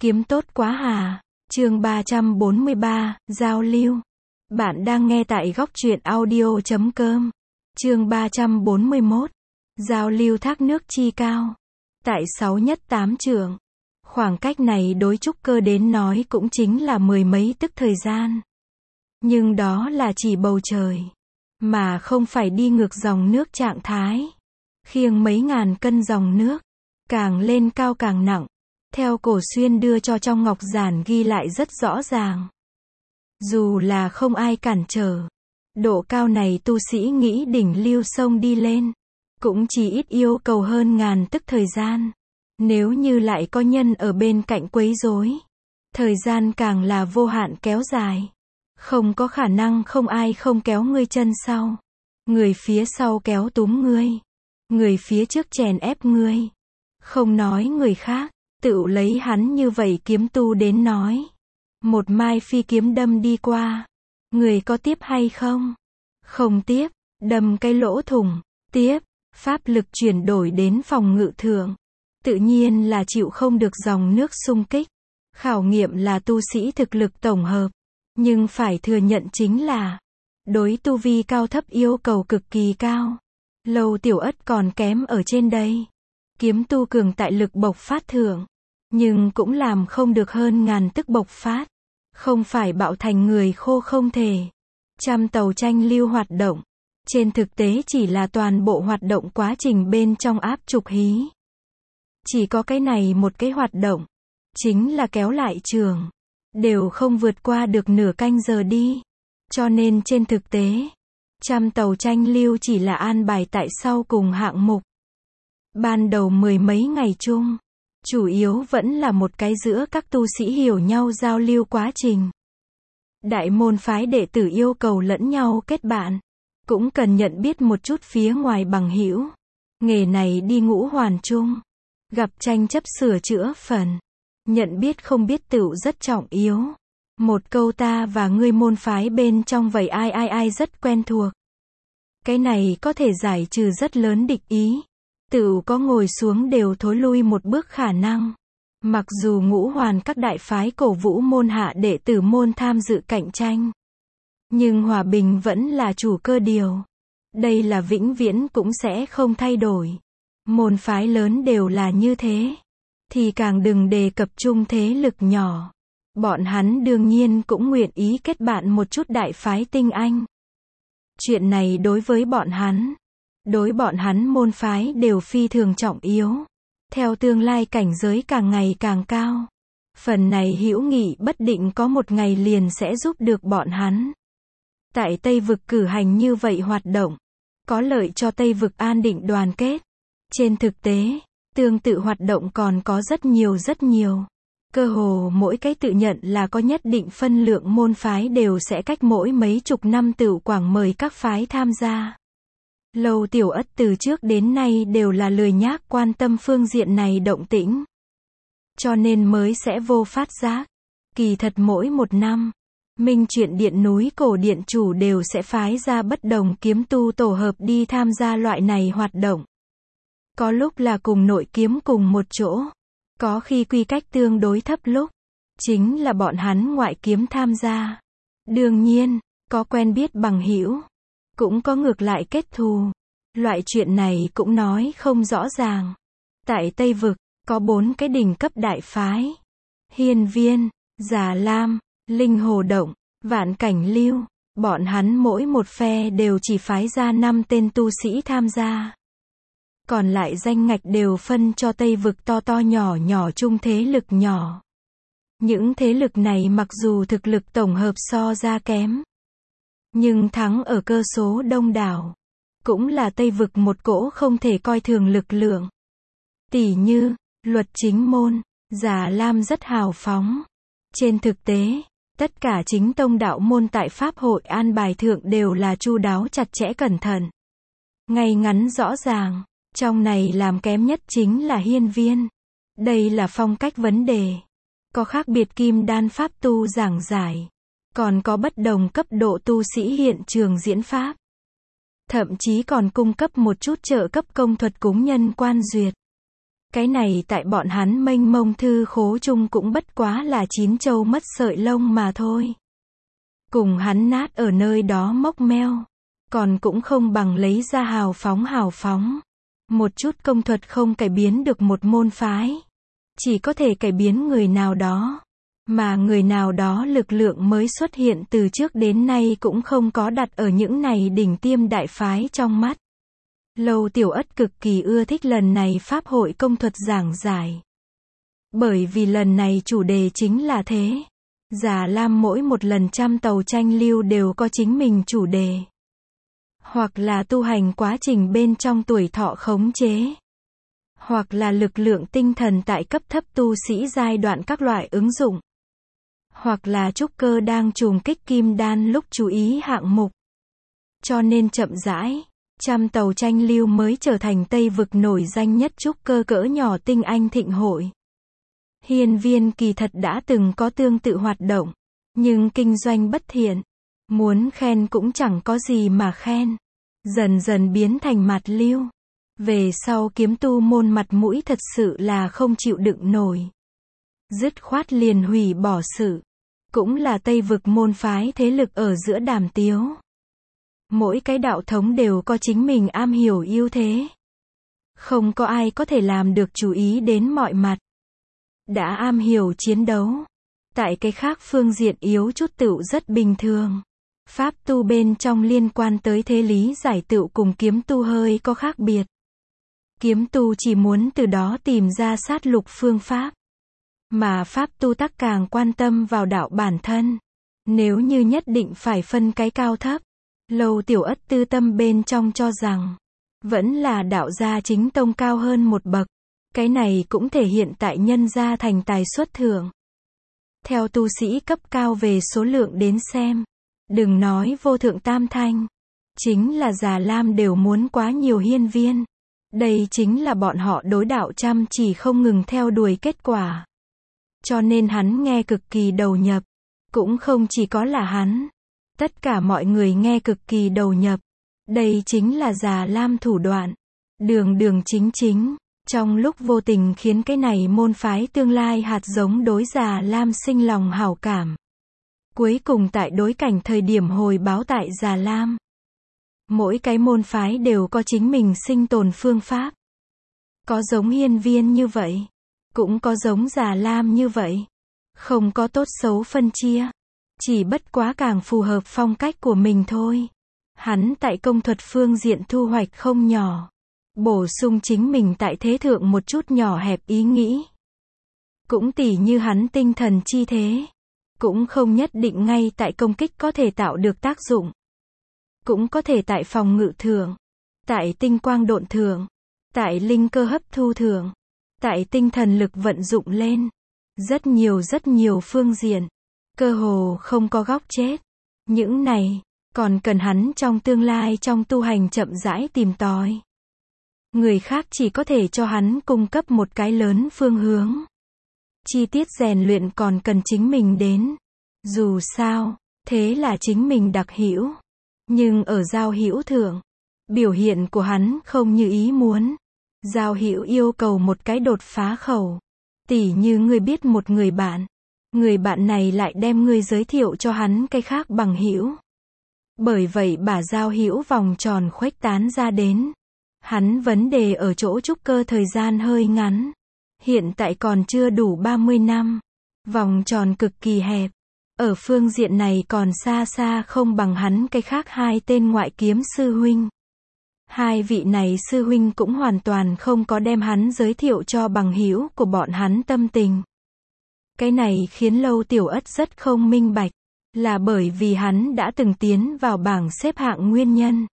Kiếm tốt quá hà. Chương 343, giao lưu. Bạn đang nghe tại góc truyện audio.com. Chương 341. Giao lưu thác nước chi cao. Tại 6 nhất 8 trượng. Khoảng cách này đối trúc cơ đến nói cũng chính là mười mấy tức thời gian. Nhưng đó là chỉ bầu trời. Mà không phải đi ngược dòng nước trạng thái. Khiêng mấy ngàn cân dòng nước. Càng lên cao càng nặng. Theo Cổ Xuyên đưa cho trong ngọc giản ghi lại rất rõ ràng. Dù là không ai cản trở. Độ cao này tu sĩ nghĩ đỉnh lưu sông đi lên. Cũng chỉ ít yêu cầu hơn ngàn tức thời gian. Nếu như lại có nhân ở bên cạnh quấy rối. Thời gian càng là vô hạn kéo dài. Không có khả năng không ai không kéo ngươi chân sau. Người phía sau kéo túm ngươi. Người phía trước chèn ép ngươi. Không nói người khác. Tự lấy hắn như vậy kiếm tu đến nói. Một mai phi kiếm đâm đi qua. Người có tiếp hay không? Không tiếp. Đâm cái lỗ thủng. Tiếp. Pháp lực chuyển đổi đến phòng ngự thượng. Tự nhiên là chịu không được dòng nước xung kích. Khảo nghiệm là tu sĩ thực lực tổng hợp. Nhưng phải thừa nhận chính là đối tu vi cao thấp yêu cầu cực kỳ cao. Lâu Tiểu Ất còn kém ở trên đây. Kiếm tu cường tại lực bộc phát thượng. Nhưng cũng làm không được hơn ngàn tức bộc phát. Không phải bạo thành người khô không thể. Trăm tàu tranh lưu hoạt động. Trên thực tế chỉ là toàn bộ hoạt động quá trình bên trong áp trục hí. Chỉ có cái này một cái hoạt động. Chính là kéo lại trường. Đều không vượt qua được nửa canh giờ đi. Cho nên trên thực tế, trăm tàu tranh lưu chỉ là an bài tại sau cùng hạng mục. Ban đầu mười mấy ngày chung. Chủ yếu vẫn là một cái giữa các tu sĩ hiểu nhau giao lưu quá trình. Đại môn phái đệ tử yêu cầu lẫn nhau kết bạn. Cũng cần nhận biết một chút phía ngoài bằng hữu. Nghề này đi ngũ hoàn chung. Gặp tranh chấp sửa chữa phần. Nhận biết không biết tựu rất trọng yếu. Một câu ta và ngươi môn phái bên trong vậy ai rất quen thuộc. Cái này có thể giải trừ rất lớn địch ý. Tựu có ngồi xuống đều thối lui một bước khả năng. Mặc dù ngũ hoàn các đại phái cổ vũ môn hạ đệ tử môn tham dự cạnh tranh. Nhưng hòa bình vẫn là chủ cơ điều. Đây là vĩnh viễn cũng sẽ không thay đổi. Môn phái lớn đều là như thế. Thì càng đừng đề cập chung thế lực nhỏ. Bọn hắn đương nhiên cũng nguyện ý kết bạn một chút đại phái tinh anh. Chuyện này đối với bọn hắn. Đối bọn hắn môn phái đều phi thường trọng yếu. Theo tương lai cảnh giới càng ngày càng cao. Phần này hữu nghị bất định có một ngày liền sẽ giúp được bọn hắn. Tại Tây Vực cử hành như vậy hoạt động. Có lợi cho Tây Vực an định đoàn kết. Trên thực tế, tương tự hoạt động còn có rất nhiều. Cơ hồ mỗi cái tự nhận là có nhất định phân lượng môn phái đều sẽ cách mỗi mấy chục năm tựu quảng mời các phái tham gia. Lâu Tiểu Ất từ trước đến nay đều là lười nhác quan tâm phương diện này động tĩnh. Cho nên mới sẽ vô phát giác. Kỳ thật mỗi một năm, Minh Truyện Điện núi cổ điện chủ đều sẽ phái ra bất đồng kiếm tu tổ hợp đi tham gia loại này hoạt động. Có lúc là cùng nội kiếm cùng một chỗ. Có khi quy cách tương đối thấp lúc. Chính là bọn hắn ngoại kiếm tham gia. Đương nhiên, có quen biết bằng hữu. Cũng có ngược lại kết thù. Loại chuyện này cũng nói không rõ ràng. Tại Tây Vực, có 4 cái đỉnh cấp đại phái. Hiên Viên, Già Lam, Linh Hồ Động, Vạn Cảnh Lưu. Bọn hắn mỗi một phe đều chỉ phái ra 5 tên tu sĩ tham gia. Còn lại danh ngạch đều phân cho Tây Vực to nhỏ chung thế lực nhỏ. Những thế lực này mặc dù thực lực tổng hợp so ra kém. Nhưng thắng ở cơ số đông đảo. Cũng là Tây Vực một cỗ không thể coi thường lực lượng. Tỉ như, Luật Chính Môn, Già Lam rất hào phóng. Trên thực tế, tất cả chính tông đạo môn tại Pháp hội an bài thượng đều là chu đáo chặt chẽ cẩn thận. Ngay ngắn rõ ràng. Trong này làm kém nhất chính là Hiên Viên. Đây là phong cách vấn đề. Có khác biệt kim đan pháp tu giảng giải. Còn có bất đồng cấp độ tu sĩ hiện trường diễn pháp. Thậm chí còn cung cấp một chút trợ cấp công thuật cúng nhân quan duyệt. Cái này tại bọn hắn mênh mông thư khố chung cũng bất quá là 9 châu mất sợi lông mà thôi. Cùng hắn nát ở nơi đó mốc meo, còn cũng không bằng lấy ra hào phóng. Một chút công thuật không cải biến được một môn phái. Chỉ có thể cải biến người nào đó. Mà người nào đó lực lượng mới xuất hiện từ trước đến nay cũng không có đặt ở những này đỉnh tiêm đại phái trong mắt. Lâu Tiểu Ất cực kỳ ưa thích lần này pháp hội công thuật giảng giải. Bởi vì lần này chủ đề chính là thế. Già Lam mỗi một lần trăm tàu tranh lưu đều có chính mình chủ đề. Hoặc là tu hành quá trình bên trong tuổi thọ khống chế. Hoặc là lực lượng tinh thần tại cấp thấp tu sĩ giai đoạn các loại ứng dụng. Hoặc là trúc cơ đang trùng kích kim đan lúc chú ý hạng mục. Cho nên chậm rãi, trăm tàu tranh lưu mới trở thành Tây vực nổi danh nhất trúc cơ cỡ nhỏ tinh anh thịnh hội. Hiên Viên kỳ thật đã từng có tương tự hoạt động, nhưng kinh doanh bất thiện. Muốn khen cũng chẳng có gì mà khen. Dần dần biến thành mạt lưu. Về sau kiếm tu môn mặt mũi thật sự là không chịu đựng nổi. Dứt khoát liền hủy bỏ sự. Cũng là Tây vực môn phái thế lực ở giữa đàm tiếu. Mỗi cái đạo thống đều có chính mình am hiểu ưu thế. Không có ai có thể làm được chú ý đến mọi mặt. Đã am hiểu chiến đấu. Tại cái khác phương diện yếu chút tựu rất bình thường. Pháp tu bên trong liên quan tới thế lý giải tựu cùng kiếm tu hơi có khác biệt. Kiếm tu chỉ muốn từ đó tìm ra sát lục phương pháp. Mà pháp tu tắc càng quan tâm vào đạo bản thân. Nếu như nhất định phải phân cái cao thấp. Lâu Tiểu Ất tư tâm bên trong cho rằng. Vẫn là đạo gia chính tông cao hơn một bậc. Cái này cũng thể hiện tại nhân gia thành tài xuất thưởng. Theo tu sĩ cấp cao về số lượng đến xem. Đừng nói vô thượng tam thanh. Chính là Già Lam đều muốn quá nhiều hiên viên. Đây chính là bọn họ đối đạo chăm chỉ không ngừng theo đuổi kết quả. Cho nên hắn nghe cực kỳ đầu nhập. Cũng không chỉ có là hắn. Tất cả mọi người nghe cực kỳ đầu nhập. Đây chính là Già Lam thủ đoạn. Đường chính. Trong lúc vô tình khiến cái này môn phái tương lai hạt giống đối Già Lam sinh lòng hảo cảm. Cuối cùng tại đối cảnh thời điểm hồi báo tại Già Lam. Mỗi cái môn phái đều có chính mình sinh tồn phương pháp. Có giống hiên viên như vậy. Cũng có giống Già Lam như vậy. Không có tốt xấu phân chia. Chỉ bất quá càng phù hợp phong cách của mình thôi. Hắn tại công thuật phương diện thu hoạch không nhỏ. Bổ sung chính mình tại thế thượng một chút nhỏ hẹp ý nghĩ. Cũng tỉ như hắn tinh thần chi thế. Cũng không nhất định ngay tại công kích có thể tạo được tác dụng. Cũng có thể tại phòng ngự thượng. Tại tinh quang độn thượng. Tại linh cơ hấp thu thượng. Tại tinh thần lực vận dụng lên. Rất nhiều phương diện. Cơ hồ không có góc chết. Những này, còn cần hắn trong tương lai trong tu hành chậm rãi tìm tòi. Người khác chỉ có thể cho hắn cung cấp một cái lớn phương hướng. Chi tiết rèn luyện còn cần chính mình đến. Dù sao, thế là chính mình đặc hữu. Nhưng ở giao hữu thượng, biểu hiện của hắn không như ý muốn. Giao hữu yêu cầu một cái đột phá khẩu. Tỉ như ngươi biết một người bạn. Người bạn này lại đem ngươi giới thiệu cho hắn cái khác bằng hữu. Bởi vậy bả giao hữu vòng tròn khuếch tán ra đến. Hắn vấn đề ở chỗ trúc cơ thời gian hơi ngắn. Hiện tại còn chưa đủ 30 năm. Vòng tròn cực kỳ hẹp. Ở phương diện này còn xa không bằng hắn cái khác hai tên ngoại kiếm sư huynh. Hai vị này sư huynh cũng hoàn toàn không có đem hắn giới thiệu cho bằng hữu của bọn hắn tâm tình. Cái này khiến Lâu Tiểu Ất rất không minh bạch. Là bởi vì hắn đã từng tiến vào bảng xếp hạng nguyên nhân.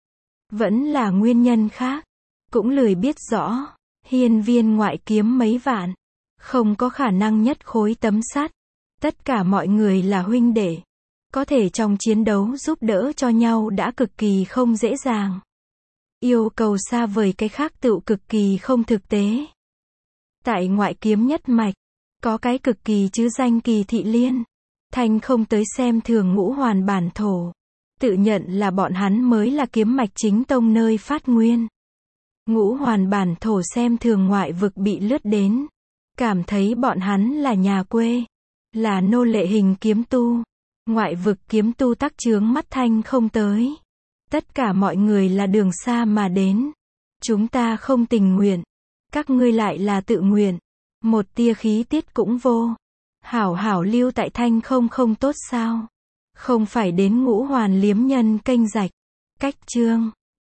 Vẫn là nguyên nhân khác. Cũng lười biết rõ. Hiên viên ngoại kiếm mấy vạn. Không có khả năng nhất khối tấm sắt. Tất cả mọi người là huynh đệ. Có thể trong chiến đấu giúp đỡ cho nhau đã cực kỳ không dễ dàng. Yêu cầu xa vời cái khác tựu cực kỳ không thực tế. Tại ngoại kiếm nhất mạch. Có cái cực kỳ chứ danh Kỳ Thị Liên. Thanh không tới xem thường Ngũ Hoàn bản thổ. Tự nhận là bọn hắn mới là kiếm mạch chính tông nơi phát nguyên. Ngũ hoàn bản thổ xem thường ngoại vực bị lướt đến. Cảm thấy bọn hắn là nhà quê. Là nô lệ hình kiếm tu. Ngoại vực kiếm tu tắc chướng mắt thanh không tới. Tất cả mọi người là đường xa mà đến. Chúng ta không tình nguyện. Các ngươi lại là tự nguyện. Một tia khí tiết cũng vô. Hảo hảo lưu tại thanh không tốt sao? Không phải đến ngũ hoàn liếm nhân kênh rạch. Cách chương